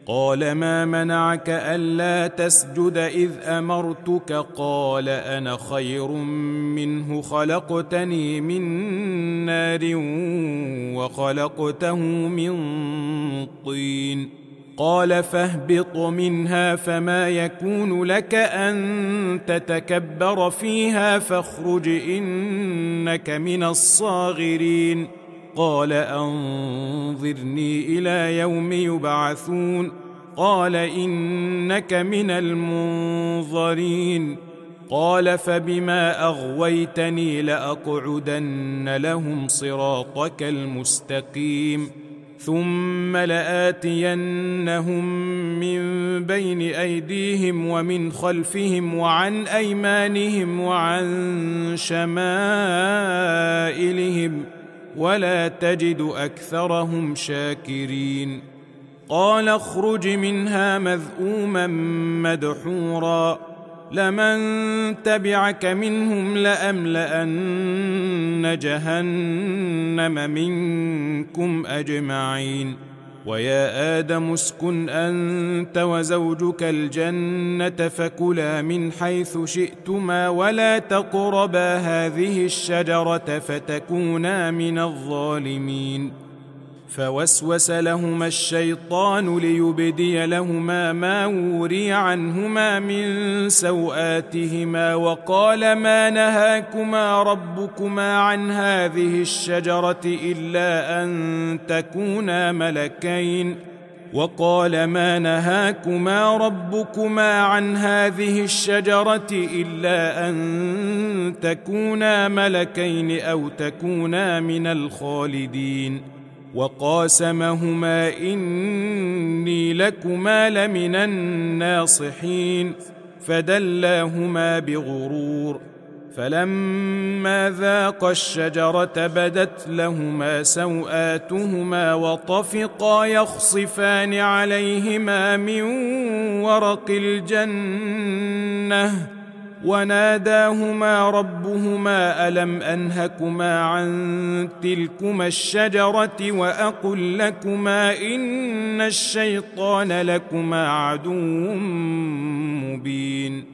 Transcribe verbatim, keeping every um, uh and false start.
قال ما منعك ألا تسجد إذ أمرتك؟ قال أنا خير منه، خلقتني من نار وخلقته من طين. قال فاهبط منها فما يكون لك أن تتكبر فيها فاخرج إنك من الصاغرين. قال أنظرني إلى يوم يبعثون. قال إنك من المنظرين. قال فبما أغويتني لأقعدن لهم صراطك المستقيم ثم لآتينهم من بين أيديهم ومن خلفهم وعن أيمانهم وعن شمائلهم ولا تجد أكثرهم شاكرين. قال اخرج منها مذءوما مدحورا لمن تبعك منهم لأملأن جهنم منكم أجمعين. ويا آدم اسكن أنت وزوجك الجنة فكلا من حيث شئتما ولا تقربا هذه الشجرة فتكونا من الظالمين. فوسوس لهما الشيطان ليبدي لهما ما وري عنهما من سوآتهما وقال ما نهاكما ربكما عن هذه الشجرة إلا أن تكونا ملكين وقال ما نهاكما ربكما عن هذه الشجرة إلا أن تكونا ملكين أو تكونا من الخالدين. وقاسمهما إني لكما لمن الناصحين فدلاهما بغرور. فلما ذاقا الشجرة بدت لهما سوآتهما وطفقا يخصفان عليهما من ورق الجنة وناداهما ربهما ألم أنهكما عن تلكما الشجرة وأقل لكما إن الشيطان لكما عدو مبين.